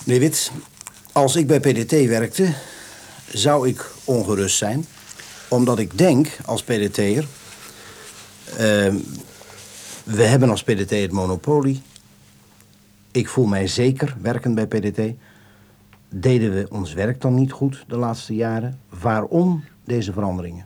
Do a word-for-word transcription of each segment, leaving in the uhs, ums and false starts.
Meneer Wit, als ik bij P D T werkte, zou ik ongerust zijn. Omdat ik denk, als P D T'er... Uh, we hebben als P D T het monopolie. Ik voel mij zeker werkend bij P D T. Deden we ons werk dan niet goed de laatste jaren? Waarom deze veranderingen?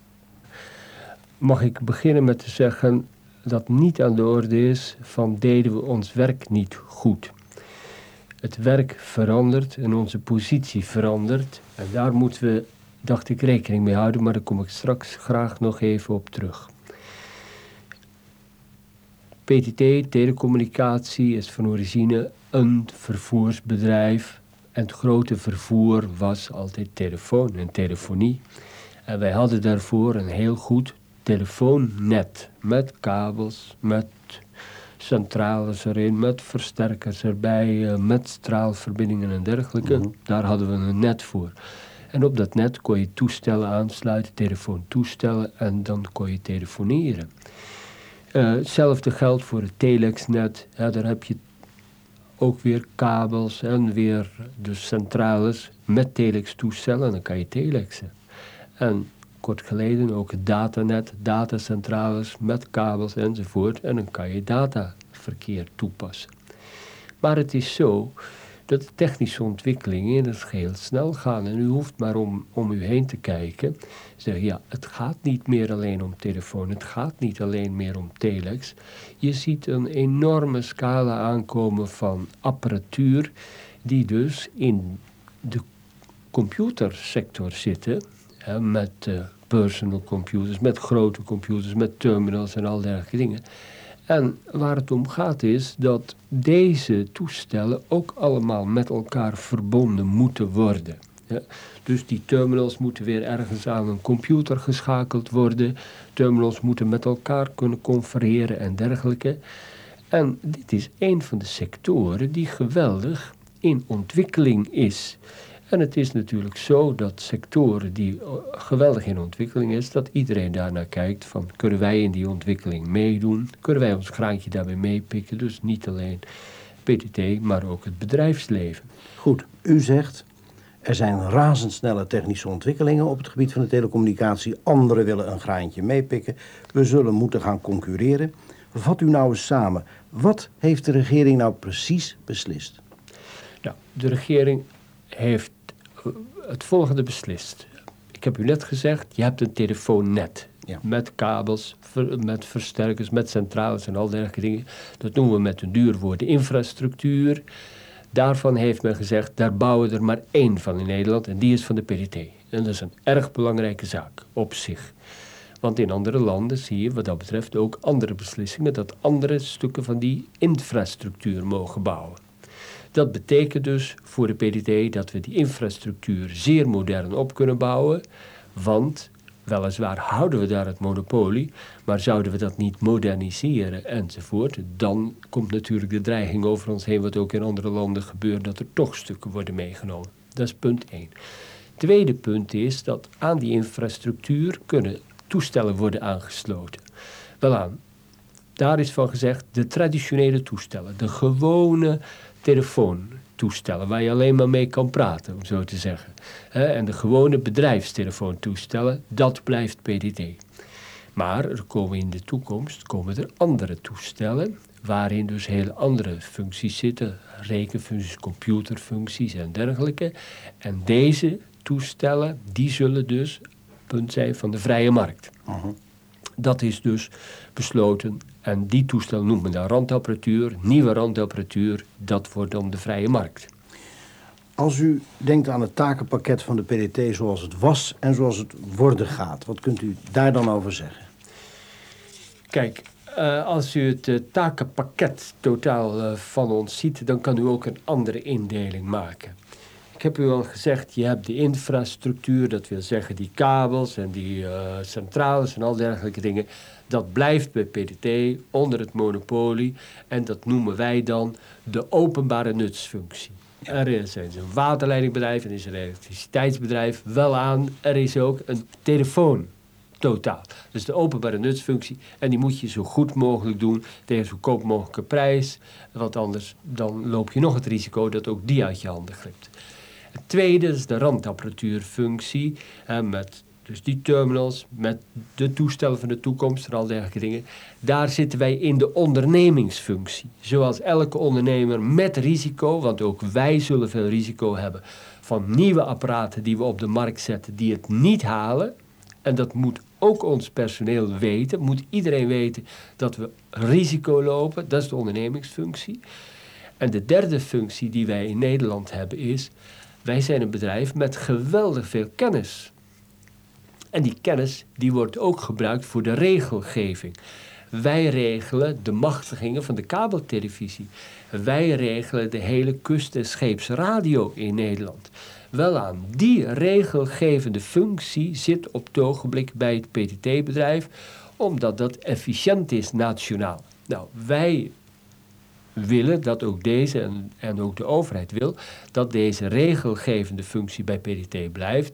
Mag ik beginnen met te zeggen dat niet aan de orde is van deden we ons werk niet goed. Het werk verandert en onze positie verandert. En daar moeten we, dacht ik, rekening mee houden, maar daar kom ik straks graag nog even op terug. P T T, telecommunicatie, is van origine een vervoersbedrijf. En het grote vervoer was altijd telefoon en telefonie. En wij hadden daarvoor een heel goed telefoonnet. Met kabels, met centrales erin, met versterkers erbij, met straalverbindingen en dergelijke. Mm-hmm. Daar hadden we een net voor. En op dat net kon je toestellen aansluiten, telefoontoestellen, en dan kon je telefoneren. Uh, hetzelfde geldt voor het telexnet. Ja, daar heb je ook weer kabels en weer dus centrales met telextoestellen. En dan kan je telexen. En kort geleden ook het datanet, datacentrales met kabels enzovoort. En dan kan je dataverkeer toepassen. Maar het is zo dat de technische ontwikkelingen in het geheel snel gaan. En u hoeft maar om, om u heen te kijken. Zeg, ja, het gaat niet meer alleen om telefoon. Het gaat niet alleen meer om telex. Je ziet een enorme scala aankomen van apparatuur die dus in de computersector zitten. Hè, met uh, personal computers, met grote computers, met terminals en al dergelijke dingen. En waar het om gaat is dat deze toestellen ook allemaal met elkaar verbonden moeten worden. Ja, dus die terminals moeten weer ergens aan een computer geschakeld worden. Terminals moeten met elkaar kunnen confereren en dergelijke. En dit is een van de sectoren die geweldig in ontwikkeling is. En het is natuurlijk zo dat sectoren die geweldig in ontwikkeling is, dat iedereen daarnaar kijkt van, kunnen wij in die ontwikkeling meedoen? Kunnen wij ons graantje daarbij meepikken? Dus niet alleen P T T, maar ook het bedrijfsleven. Goed, u zegt, er zijn razendsnelle technische ontwikkelingen op het gebied van de telecommunicatie. Anderen willen een graantje meepikken. We zullen moeten gaan concurreren. Vat u nou eens samen. Wat heeft de regering nou precies beslist? Nou, de regering heeft het volgende beslist. Ik heb u net gezegd, je hebt een telefoonnet. Ja. Met kabels, ver, met versterkers, met centrales en al dergelijke dingen. Dat noemen we met een duur woord de infrastructuur. Daarvan heeft men gezegd, daar bouwen we er maar één van in Nederland. En die is van de P D T. En dat is een erg belangrijke zaak op zich. Want in andere landen zie je wat dat betreft ook andere beslissingen, dat andere stukken van die infrastructuur mogen bouwen. Dat betekent dus voor de P D T dat we die infrastructuur zeer modern op kunnen bouwen. Want weliswaar houden we daar het monopolie, maar zouden we dat niet moderniseren enzovoort, dan komt natuurlijk de dreiging over ons heen, wat ook in andere landen gebeurt, dat er toch stukken worden meegenomen. Dat is punt één. Tweede punt is dat aan die infrastructuur kunnen toestellen worden aangesloten. Welaan, daar is van gezegd de traditionele toestellen, de gewone telefoontoestellen, waar je alleen maar mee kan praten, om zo te zeggen. He, en de gewone bedrijfstelefoontoestellen, dat blijft P D T. Maar er komen in de toekomst komen er andere toestellen, waarin dus hele andere functies zitten, rekenfuncties, computerfuncties en dergelijke. En deze toestellen, die zullen dus punt zijn van de vrije markt. Uh-huh. Dat is dus besloten. En die toestel noemt men dan randapparatuur, nieuwe randapparatuur, dat wordt dan de vrije markt. Als u denkt aan het takenpakket van de P D T zoals het was en zoals het worden gaat, wat kunt u daar dan over zeggen? Kijk, uh, als u het uh, takenpakket totaal uh, van ons ziet, dan kan u ook een andere indeling maken. Ik heb u al gezegd, je hebt de infrastructuur, dat wil zeggen die kabels en die uh, centrales en al dergelijke dingen. Dat blijft bij P D T onder het monopolie en dat noemen wij dan de openbare nutsfunctie. Er is een waterleidingbedrijf, er is een elektriciteitsbedrijf, welaan, er is ook een telefoon. totaal. Dus de openbare nutsfunctie. En die moet je zo goed mogelijk doen tegen zo goedkoop mogelijke prijs. Want anders dan loop je nog het risico dat ook die uit je handen glipt. Het tweede is de randapparatuurfunctie. Hè, met dus die terminals, met de toestellen van de toekomst en al dergelijke dingen. Daar zitten wij in de ondernemingsfunctie. Zoals elke ondernemer met risico, want ook wij zullen veel risico hebben van nieuwe apparaten die we op de markt zetten die het niet halen. En dat moet ook ons personeel weten, moet iedereen weten dat we risico lopen. Dat is de ondernemingsfunctie. En de derde functie die wij in Nederland hebben is, wij zijn een bedrijf met geweldig veel kennis. En die kennis die wordt ook gebruikt voor de regelgeving. Wij regelen de machtigingen van de kabeltelevisie. Wij regelen de hele kust- en scheepsradio in Nederland. Wel aan die regelgevende functie zit op het ogenblik bij het P T T-bedrijf, omdat dat efficiënt is nationaal. Nou, wij willen dat ook deze, en, en ook de overheid wil, dat deze regelgevende functie bij P T T blijft,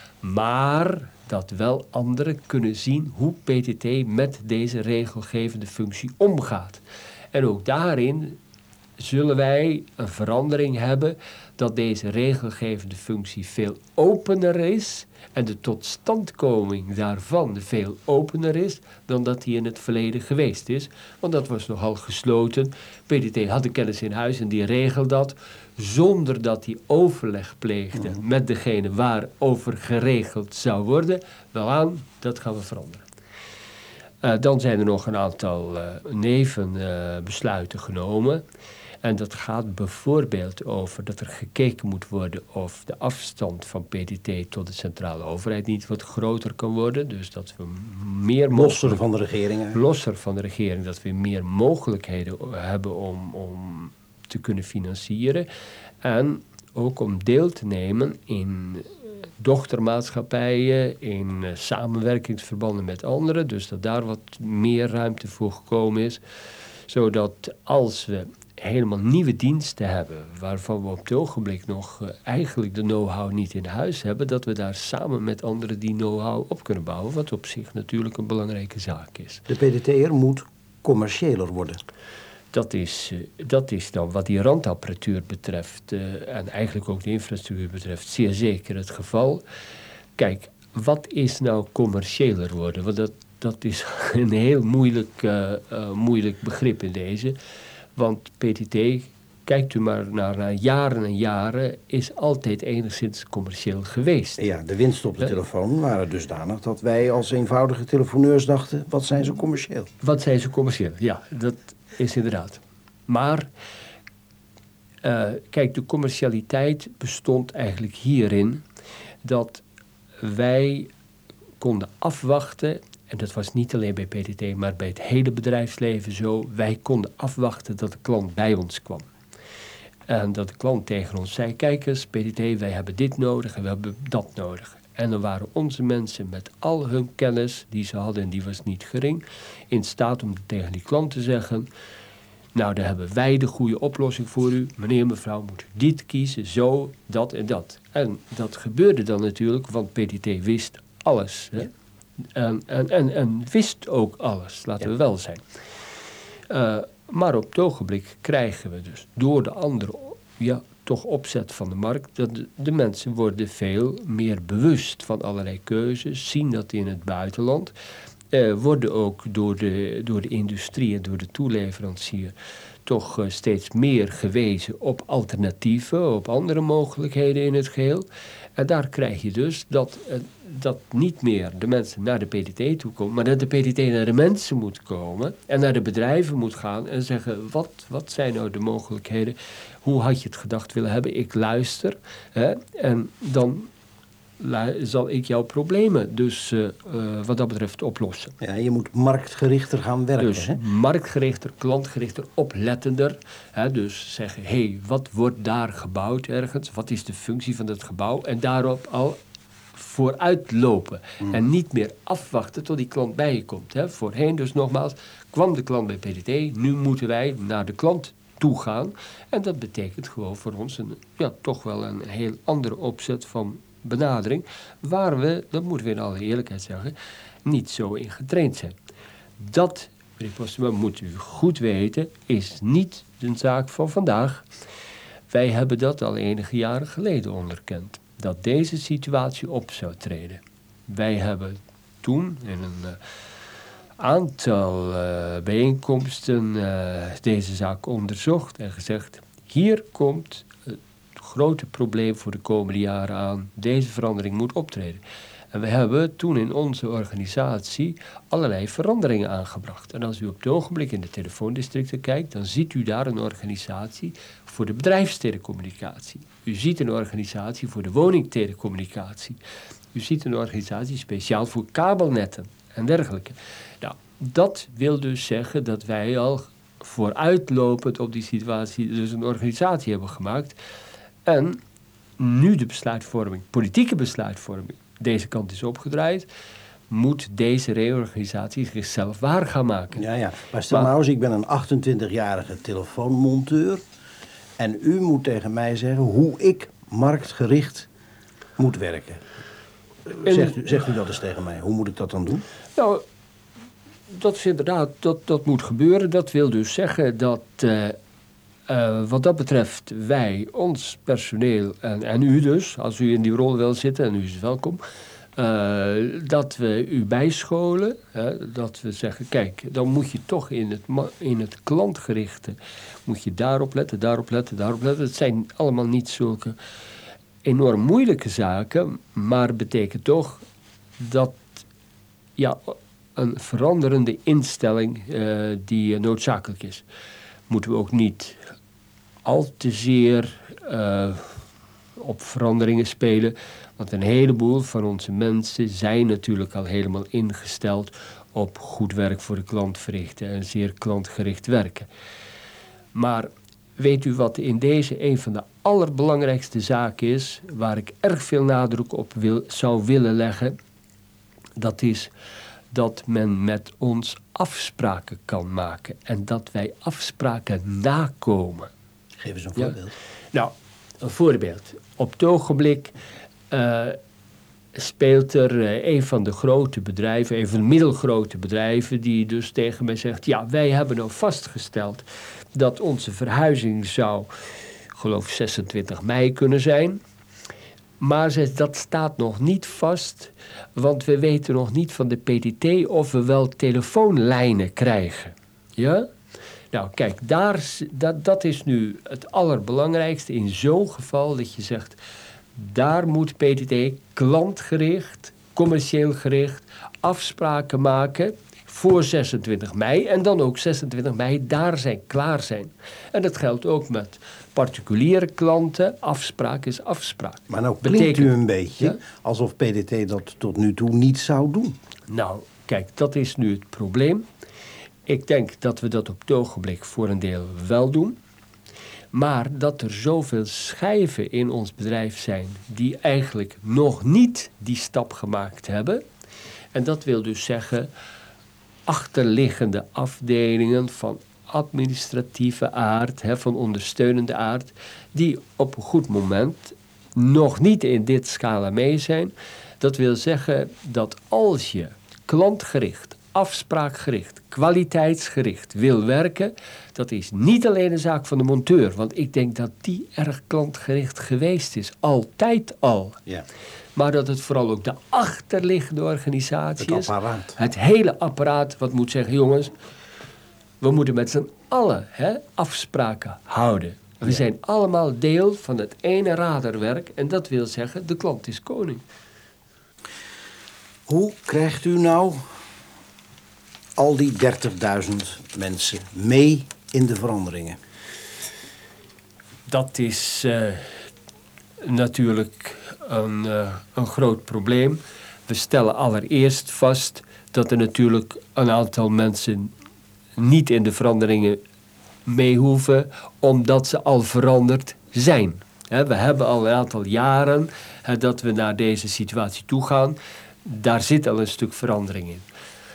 maar dat wel anderen kunnen zien hoe P T T met deze regelgevende functie omgaat. En ook daarin zullen wij een verandering hebben dat deze regelgevende functie veel opener is en de totstandkoming daarvan veel opener is dan dat die in het verleden geweest is. Want dat was nogal gesloten. P T T had de kennis in huis en die regelde dat zonder dat die overleg pleegde mm. met degene waarover geregeld zou worden. Wel aan, dat gaan we veranderen. Uh, dan zijn er nog een aantal uh, nevenbesluiten uh, genomen. En dat gaat bijvoorbeeld over dat er gekeken moet worden of de afstand van P T T tot de centrale overheid niet wat groter kan worden. Dus dat we meer losser van de regering. Losser van de regering, dat we meer mogelijkheden hebben om, om te kunnen financieren. En ook om deel te nemen in dochtermaatschappijen, in uh, samenwerkingsverbanden met anderen. Dus dat daar wat meer ruimte voor gekomen is. Zodat als we helemaal nieuwe diensten hebben, waarvan we op het ogenblik nog uh, eigenlijk de know-how niet in huis hebben, dat we daar samen met anderen die know-how op kunnen bouwen, wat op zich natuurlijk een belangrijke zaak is. De P D T'er moet commerciëler worden. Dat is, uh, dat is dan wat die randapparatuur betreft uh, en eigenlijk ook de infrastructuur betreft zeer zeker het geval. Kijk, wat is nou commerciëler worden? Want dat, dat is een heel moeilijk, uh, uh, moeilijk begrip in deze. Want P T T, kijkt u maar naar, naar jaren en jaren, is altijd enigszins commercieel geweest. Ja, de winsten op de uh, telefoon waren dusdanig dat wij als eenvoudige telefoneurs dachten, wat zijn ze commercieel? Wat zijn ze commercieel, ja, dat is inderdaad. Maar, uh, kijk, de commercialiteit bestond eigenlijk hierin dat wij konden afwachten. En dat was niet alleen bij P T T, maar bij het hele bedrijfsleven zo. Wij konden afwachten dat de klant bij ons kwam. En dat de klant tegen ons zei, kijk eens, P T T, wij hebben dit nodig en we hebben dat nodig. En dan waren onze mensen met al hun kennis die ze hadden, en die was niet gering, in staat om tegen die klant te zeggen, nou, daar hebben wij de goede oplossing voor u. Meneer, mevrouw, moet u dit kiezen, zo, dat en dat. En dat gebeurde dan natuurlijk, want P T T wist alles, hè? En, en, en, en wist ook alles, laten ja. we wel zijn. Uh, maar op het ogenblik krijgen we dus door de andere ja, toch opzet van de markt, dat de, de mensen worden veel meer bewust van allerlei keuzes, zien dat in het buitenland, uh, worden ook door de, door de industrie en door de toeleverancier toch uh, steeds meer gewezen op alternatieven, op andere mogelijkheden in het geheel. En daar krijg je dus dat, uh, dat niet meer de mensen naar de P T T toe komen, maar dat de P T T naar de mensen moet komen en naar de bedrijven moet gaan en zeggen, wat, wat zijn nou de mogelijkheden? Hoe had je het gedacht willen hebben? Ik luister. Hè? En dan lu- zal ik jouw problemen dus uh, uh, wat dat betreft oplossen. Ja, je moet marktgerichter gaan werken. Dus hè? marktgerichter, klantgerichter, oplettender. Hè? Dus zeggen, hé, hey, wat wordt daar gebouwd ergens? Wat is de functie van dat gebouw? En daarop al vooruitlopen. Mm. En niet meer afwachten tot die klant bij je komt. Hè? Voorheen dus nogmaals, kwam de klant bij P T T. Nu moeten wij naar de klant toe gaan. En dat betekent gewoon voor ons een, ja, toch wel een heel andere opzet van benadering. Waar we, dat moeten we in alle eerlijkheid zeggen, niet zo in getraind zijn. Dat, meneer Postema, moet u goed weten, is niet de zaak van vandaag. Wij hebben dat al enige jaren geleden onderkend. Dat deze situatie op zou treden. Wij hebben toen in een uh, aantal uh, bijeenkomsten uh, deze zaak onderzocht en gezegd: hier komt het grote probleem voor de komende jaren aan. Deze verandering moet optreden. En we hebben toen in onze organisatie allerlei veranderingen aangebracht. En als u op het ogenblik in de telefoondistricten kijkt, dan ziet u daar een organisatie voor de bedrijfstelecommunicatie. U ziet een organisatie voor de woningtelecommunicatie. U ziet een organisatie speciaal voor kabelnetten en dergelijke. Nou, dat wil dus zeggen dat wij al vooruitlopend op die situatie dus een organisatie hebben gemaakt. En nu de besluitvorming, politieke besluitvorming, deze kant is opgedraaid, moet deze reorganisatie zichzelf waar gaan maken. Ja, ja. Maar stel nou eens, ik ben een achtentwintigjarige telefoonmonteur en u moet tegen mij zeggen hoe ik marktgericht moet werken. Zegt u, zegt u dat eens tegen mij. Hoe moet ik dat dan doen? Nou, dat is inderdaad, dat, dat moet gebeuren. Dat wil dus zeggen dat uh, uh, wat dat betreft wij, ons personeel en, en u dus, als u in die rol wil zitten, en u is welkom, uh, dat we u bijscholen. Hè, dat we zeggen, kijk, dan moet je toch in het, in het klantgerichte, moet je daarop letten, daarop letten, daarop letten. Het zijn allemaal niet zulke enorm moeilijke zaken, maar betekent toch dat ja, een veranderende instelling uh, die uh, noodzakelijk is. Moeten we ook niet al te zeer uh, op veranderingen spelen, want een heleboel van onze mensen zijn natuurlijk al helemaal ingesteld op goed werk voor de klant verrichten en zeer klantgericht werken. Maar weet u wat in deze een van de allerbelangrijkste zaken is, waar ik erg veel nadruk op wil, zou willen leggen? Dat is dat men met ons afspraken kan maken en dat wij afspraken nakomen. Geef eens een voorbeeld. Ja? Nou, een voorbeeld. Op het ogenblik uh, speelt er uh, een van de grote bedrijven, een van de middelgrote bedrijven, die dus tegen mij zegt: ja, wij hebben nou vastgesteld dat onze verhuizing zou, geloof zesentwintig mei kunnen zijn. Maar ze, dat staat nog niet vast, want we weten nog niet van de P T T of we wel telefoonlijnen krijgen. Ja? Nou, kijk, daar, dat, dat is nu het allerbelangrijkste in zo'n geval dat je zegt, daar moet P T T klantgericht, commercieel gericht afspraken maken voor zesentwintig mei en dan ook zesentwintig mei daar zijn, klaar zijn. En dat geldt ook met particuliere klanten. Afspraak is afspraak. Maar nou klinkt Betekent, u een beetje ja? alsof P D T dat tot nu toe niet zou doen. Nou, kijk, dat is nu het probleem. Ik denk dat we dat op het ogenblik voor een deel wel doen. Maar dat er zoveel schijven in ons bedrijf zijn die eigenlijk nog niet die stap gemaakt hebben. En dat wil dus zeggen achterliggende afdelingen van administratieve aard, hè, van ondersteunende aard, die op een goed moment nog niet in dit scala mee zijn. Dat wil zeggen dat als je klantgericht, afspraakgericht, kwaliteitsgericht wil werken, dat is niet alleen een zaak van de monteur, want ik denk dat die erg klantgericht geweest is, altijd al. Ja. Maar dat het vooral ook de achterliggende organisatie is. Het apparaat. Het hele apparaat wat moet zeggen, jongens, we moeten met z'n allen hè, afspraken houden. We ja. zijn allemaal deel van het ene radarwerk en dat wil zeggen, de klant is koning. Hoe krijgt u nou al die dertigduizend mensen mee in de veranderingen? Dat is uh, natuurlijk een, uh, een groot probleem. We stellen allereerst vast dat er natuurlijk een aantal mensen niet in de veranderingen mee hoeven, omdat ze al veranderd zijn. He, we hebben al een aantal jaren he, dat we naar deze situatie toe gaan. Daar zit al een stuk verandering in.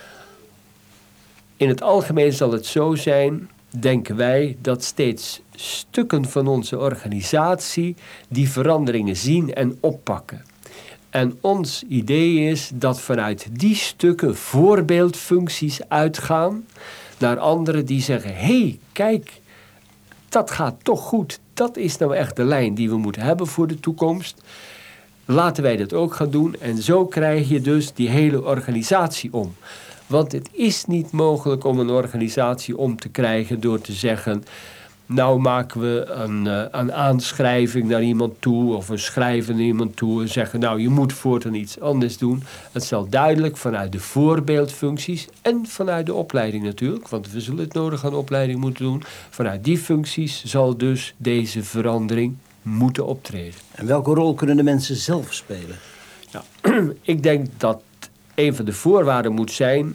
In het algemeen zal het zo zijn, denken wij, dat steeds stukken van onze organisatie die veranderingen zien en oppakken. En ons idee is dat vanuit die stukken voorbeeldfuncties uitgaan naar anderen die zeggen, hé, hey, kijk, dat gaat toch goed. Dat is nou echt de lijn die we moeten hebben voor de toekomst. Laten wij dat ook gaan doen. En zo krijg je dus die hele organisatie om. Want het is niet mogelijk om een organisatie om te krijgen door te zeggen, nou maken we een, uh, een aanschrijving naar iemand toe of we schrijven naar iemand toe en zeggen, nou je moet voortaan iets anders doen. Het zal duidelijk vanuit de voorbeeldfuncties en vanuit de opleiding natuurlijk, want we zullen het nodig aan opleiding moeten doen. Vanuit die functies zal dus deze verandering moeten optreden. En welke rol kunnen de mensen zelf spelen? Nou, ik denk dat een van de voorwaarden moet zijn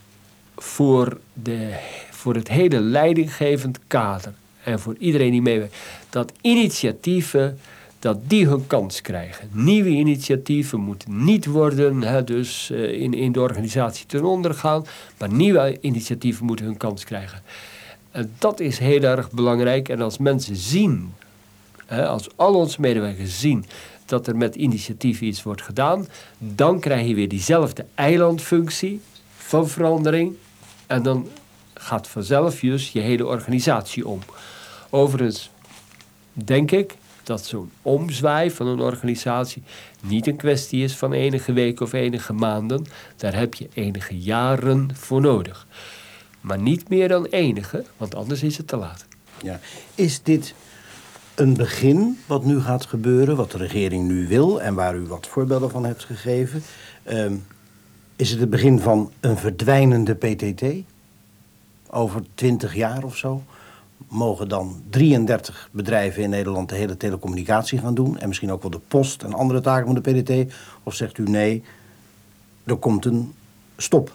voor, de, voor het hele leidinggevend kader. En voor iedereen die meewerkt. Dat initiatieven, dat die hun kans krijgen. Nieuwe initiatieven moeten niet worden, hè, dus uh, in, in de organisatie ten onder gaan. Maar nieuwe initiatieven moeten hun kans krijgen. En dat is heel erg belangrijk. En als mensen zien, hè, als al onze medewerkers zien dat er met initiatieven iets wordt gedaan, dan krijg je weer diezelfde eilandfunctie van verandering. En dan gaat vanzelf dus je hele organisatie om. Overigens denk ik dat zo'n omzwaai van een organisatie niet een kwestie is van enige weken of enige maanden. Daar heb je enige jaren voor nodig. Maar niet meer dan enige, want anders is het te laat. Ja. Is dit een begin wat nu gaat gebeuren, wat de regering nu wil en waar u wat voorbeelden van hebt gegeven? Um, is het het begin van een verdwijnende P T T? Over twintig jaar of zo mogen dan drieëndertig bedrijven in Nederland de hele telecommunicatie gaan doen en misschien ook wel de post en andere taken van de P T T? Of zegt u nee, er komt een stop?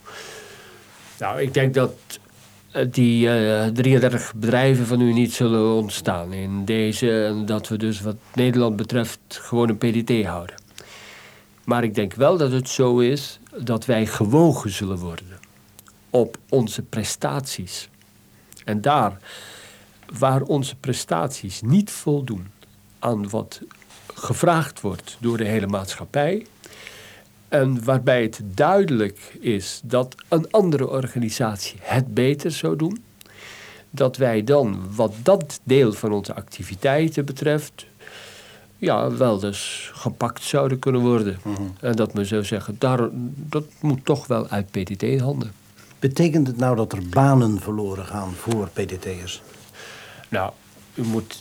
Nou, ik denk dat die uh, drieëndertig bedrijven van u niet zullen ontstaan in deze. En dat we dus wat Nederland betreft gewoon een P T T houden. Maar ik denk wel dat het zo is dat wij gewogen zullen worden op onze prestaties. En daar waar onze prestaties niet voldoen aan wat gevraagd wordt door de hele maatschappij, en waarbij het duidelijk is dat een andere organisatie het beter zou doen, dat wij dan, wat dat deel van onze activiteiten betreft, ja, wel dus gepakt zouden kunnen worden. Mm-hmm. En dat men zou zeggen, daar, dat moet toch wel uit P T T-handen. Betekent het nou dat er banen verloren gaan voor P T T'ers? Nou, u moet,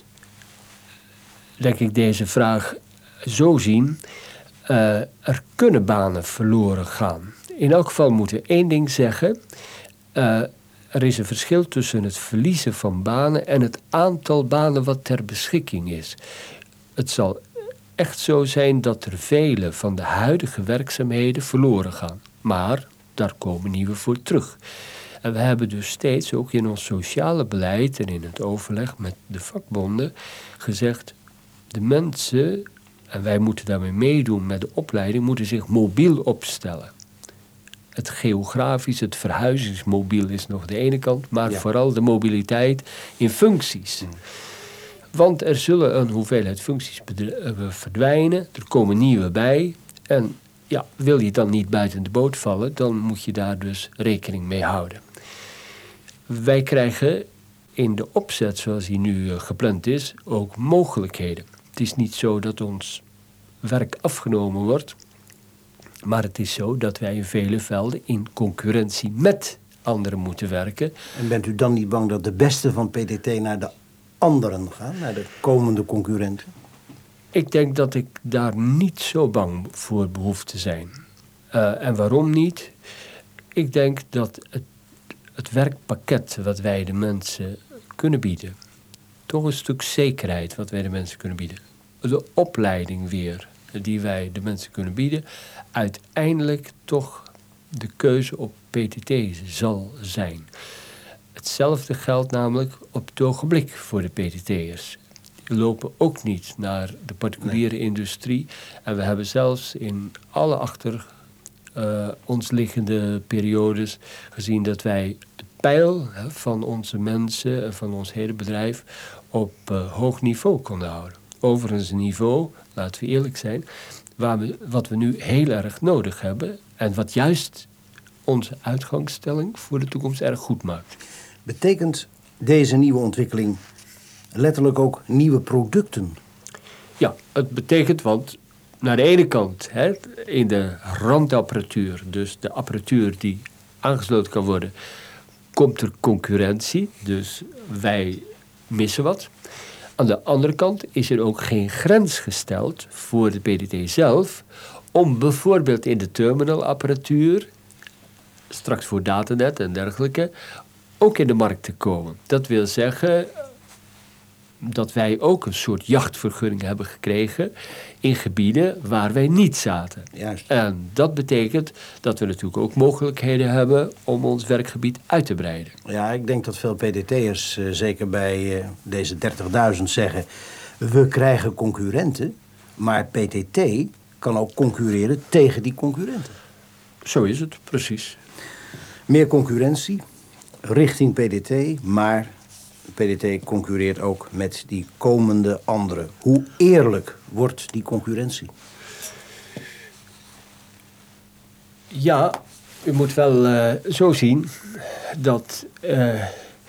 denk ik, deze vraag zo zien. Uh, er kunnen banen verloren gaan. In elk geval moeten we één ding zeggen. Uh, er is een verschil tussen het verliezen van banen en het aantal banen wat ter beschikking is. Het zal echt zo zijn dat er vele van de huidige werkzaamheden verloren gaan. Maar daar komen nieuwe voor terug. En we hebben dus steeds ook in ons sociale beleid en in het overleg met de vakbonden gezegd, de mensen, en wij moeten daarmee meedoen met de opleiding, moeten zich mobiel opstellen. Het geografisch, het verhuizingsmobiel is nog de ene kant, maar ja. Vooral de mobiliteit in functies. Mm. Want er zullen een hoeveelheid functies verdwijnen, er komen nieuwe bij. En ja, wil je dan niet buiten de boot vallen, dan moet je daar dus rekening mee houden. Wij krijgen in de opzet zoals die nu gepland is ook mogelijkheden. Het is niet zo dat ons werk afgenomen wordt, maar het is zo dat wij in vele velden in concurrentie met anderen moeten werken. En bent u dan niet bang dat de beste van P T T naar de anderen gaan, naar de komende concurrenten? Ik denk dat ik daar niet zo bang voor behoef te zijn. Uh, en waarom niet? Ik denk dat het, het werkpakket wat wij de mensen kunnen bieden, toch een stuk zekerheid wat wij de mensen kunnen bieden, de opleiding weer die wij de mensen kunnen bieden, uiteindelijk toch de keuze op P T T zal zijn. Hetzelfde geldt namelijk op het ogenblik voor de P T T'ers. Die lopen ook niet naar de particuliere nee. industrie. En we hebben zelfs in alle achter uh, ons liggende periodes gezien dat wij de pijl hè, van onze mensen en van ons hele bedrijf op uh, hoog niveau konden houden. Overigens een niveau, laten we eerlijk zijn, waar we, wat we nu heel erg nodig hebben. En wat juist onze uitgangsstelling voor de toekomst erg goed maakt. Betekent deze nieuwe ontwikkeling letterlijk ook nieuwe producten? Ja, het betekent, want naar de ene kant, hè, in de randapparatuur, dus de apparatuur die aangesloten kan worden, komt er concurrentie, dus wij missen wat. Aan de andere kant is er ook geen grens gesteld voor de P D T zelf om bijvoorbeeld in de terminalapparatuur, straks voor datanet en dergelijke, ook in de markt te komen. Dat wil zeggen dat wij ook een soort jachtvergunning hebben gekregen in gebieden waar wij niet zaten. Juist. En dat betekent dat we natuurlijk ook mogelijkheden hebben om ons werkgebied uit te breiden. Ja, ik denk dat veel P D T'ers, uh, zeker bij uh, deze dertigduizend, zeggen: we krijgen concurrenten, maar P T T kan ook concurreren tegen die concurrenten. Zo is het, precies. Meer concurrentie richting P D T, maar P D T concurreert ook met die komende anderen. Hoe eerlijk wordt die concurrentie? Ja, u moet wel uh, zo zien dat uh,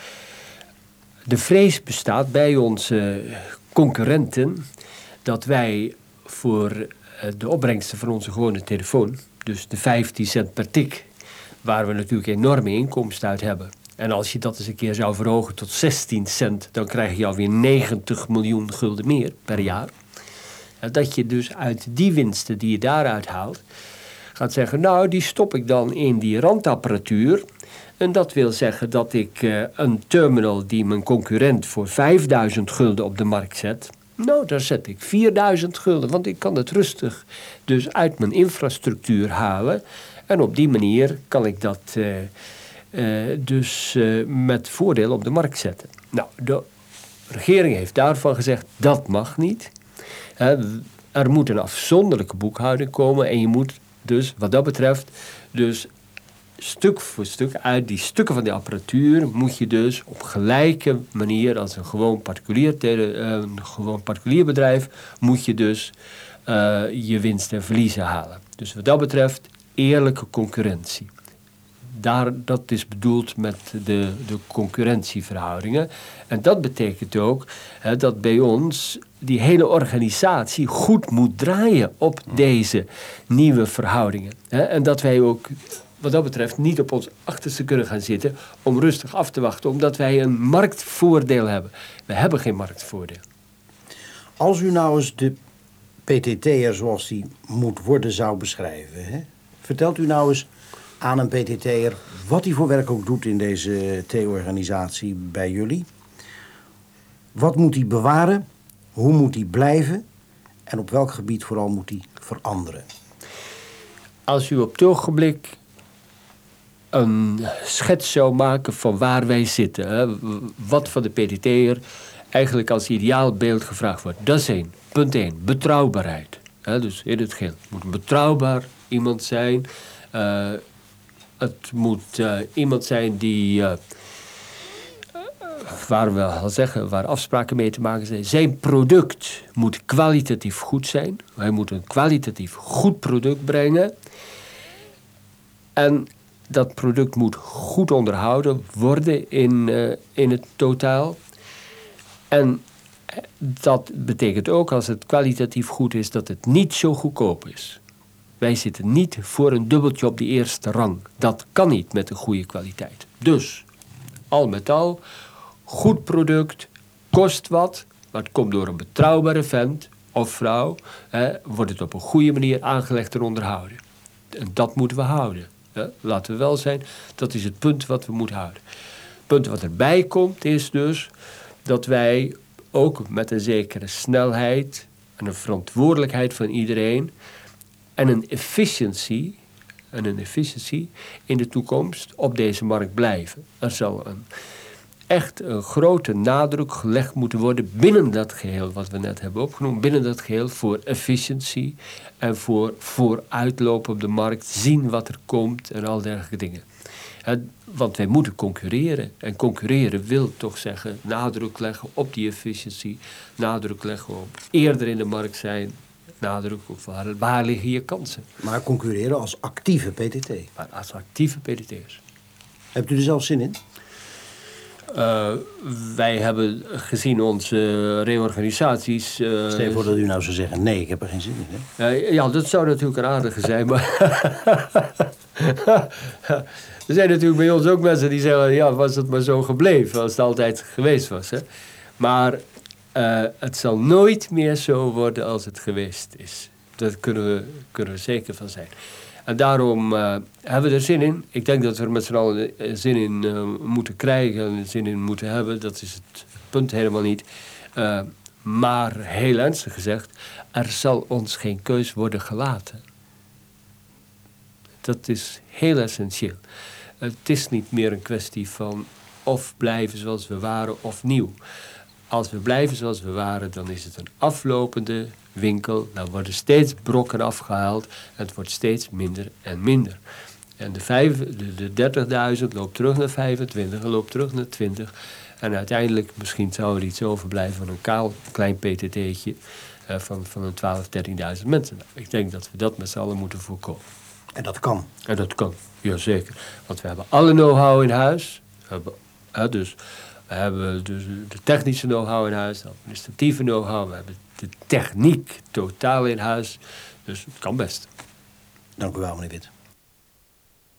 de vrees bestaat bij onze concurrenten dat wij voor uh, de opbrengsten van onze gewone telefoon, dus de vijftien cent per tik, waar we natuurlijk enorme inkomsten uit hebben. En als je dat eens een keer zou verhogen tot zestien cent, dan krijg je alweer negentig miljoen gulden meer per jaar. En dat je dus uit die winsten die je daaruit haalt, gaat zeggen, nou, die stop ik dan in die randapparatuur. En dat wil zeggen dat ik uh, een terminal die mijn concurrent voor vijfduizend gulden op de markt zet, nou, daar zet ik vierduizend gulden, want ik kan het rustig dus uit mijn infrastructuur halen. En op die manier kan ik dat uh, uh, dus uh, met voordeel op de markt zetten. Nou, de regering heeft daarvan gezegd, dat mag niet. Uh, er moet een afzonderlijke boekhouding komen en je moet dus wat dat betreft, dus stuk voor stuk uit die stukken van die apparatuur moet je dus op gelijke manier als een gewoon particulier, tele, uh, een gewoon particulier bedrijf, moet je dus uh, je winst en verliezen halen. Dus wat dat betreft eerlijke concurrentie. Daar, dat is bedoeld met de, de concurrentieverhoudingen. En dat betekent ook hè, dat bij ons die hele organisatie goed moet draaien op deze nieuwe verhoudingen. Hè, en dat wij ook wat dat betreft niet op ons achterste kunnen gaan zitten om rustig af te wachten, omdat wij een marktvoordeel hebben. We hebben geen marktvoordeel. Als u nou eens de P T T'er zoals die moet worden zou beschrijven, hè? Vertelt u nou eens aan een P T T'er wat hij voor werk ook doet in deze T-organisatie bij jullie. Wat moet hij bewaren? Hoe moet hij blijven? En op welk gebied vooral moet hij veranderen? Als u op het ogenblik een schets zou maken van waar wij zitten, hè, wat van de P T T'er eigenlijk als ideaalbeeld gevraagd wordt. Dat is één. Punt één. Betrouwbaarheid. Hè, dus in het geheel. Het moet een betrouwbaar iemand zijn. Uh, het moet uh, iemand zijn die, uh, waar we al zeggen, waar afspraken mee te maken zijn. Zijn product moet kwalitatief goed zijn. Hij moet een kwalitatief goed product brengen. En dat product moet goed onderhouden worden in, uh, in het totaal. En dat betekent ook, als het kwalitatief goed is, dat het niet zo goedkoop is. Wij zitten niet voor een dubbeltje op de eerste rang. Dat kan niet met een goede kwaliteit. Dus, al met al, goed product, kost wat, maar het komt door een betrouwbare vent of vrouw, eh, wordt het op een goede manier aangelegd en onderhouden. En dat moeten we houden. Eh, laten we wel zijn, dat is het punt wat we moeten houden. Het punt wat erbij komt is dus dat wij ook met een zekere snelheid en een verantwoordelijkheid van iedereen en een efficiency, en een efficiency in de toekomst op deze markt blijven. Er zal een, echt een grote nadruk gelegd moeten worden binnen dat geheel wat we net hebben opgenoemd, binnen dat geheel voor efficiency en voor vooruitlopen op de markt, zien wat er komt en al dergelijke dingen. He, want wij moeten concurreren. En concurreren wil toch zeggen nadruk leggen op die efficiëntie, nadruk leggen op eerder in de markt zijn nadruk op waar, waar liggen je kansen. Maar concurreren als actieve P T T. Maar als actieve P T T'ers. Hebt u er zelf zin in? Uh, wij hebben gezien onze reorganisaties... Uh, Stel je voor dat u nou zou zeggen, nee, ik heb er geen zin in. Hè? Uh, ja, dat zou natuurlijk een aardige zijn, maar... er zijn natuurlijk bij ons ook mensen die zeggen... ja, was het maar zo gebleven, als het altijd geweest was. Hè? Maar uh, het zal nooit meer zo worden als het geweest is. Daar kunnen we, kunnen we zeker van zijn. En daarom uh, hebben we er zin in. Ik denk dat we er met z'n allen zin in uh, moeten krijgen en zin in moeten hebben. Dat is het punt helemaal niet. Uh, maar heel ernstig gezegd, er zal ons geen keus worden gelaten. Dat is heel essentieel. Het is niet meer een kwestie van of blijven zoals we waren of nieuw. Als we blijven zoals we waren, dan is het een aflopende winkel. Dan worden steeds brokken afgehaald en het wordt steeds minder en minder. En de, de, de dertigduizend loopt terug naar vijfentwintig en loopt terug naar twintig. En uiteindelijk misschien zou er iets overblijven van een kaal klein P T T'tje uh, van, van een twaalf, dertienduizend mensen. Ik denk dat we dat met z'n allen moeten voorkomen. En dat kan? En dat kan, jazeker. Want we hebben alle know-how in huis. We hebben, uh, dus... We hebben dus de technische know-how in huis, de administratieve know-how. We hebben de techniek totaal in huis. Dus het kan best. Dank u wel, meneer Wit.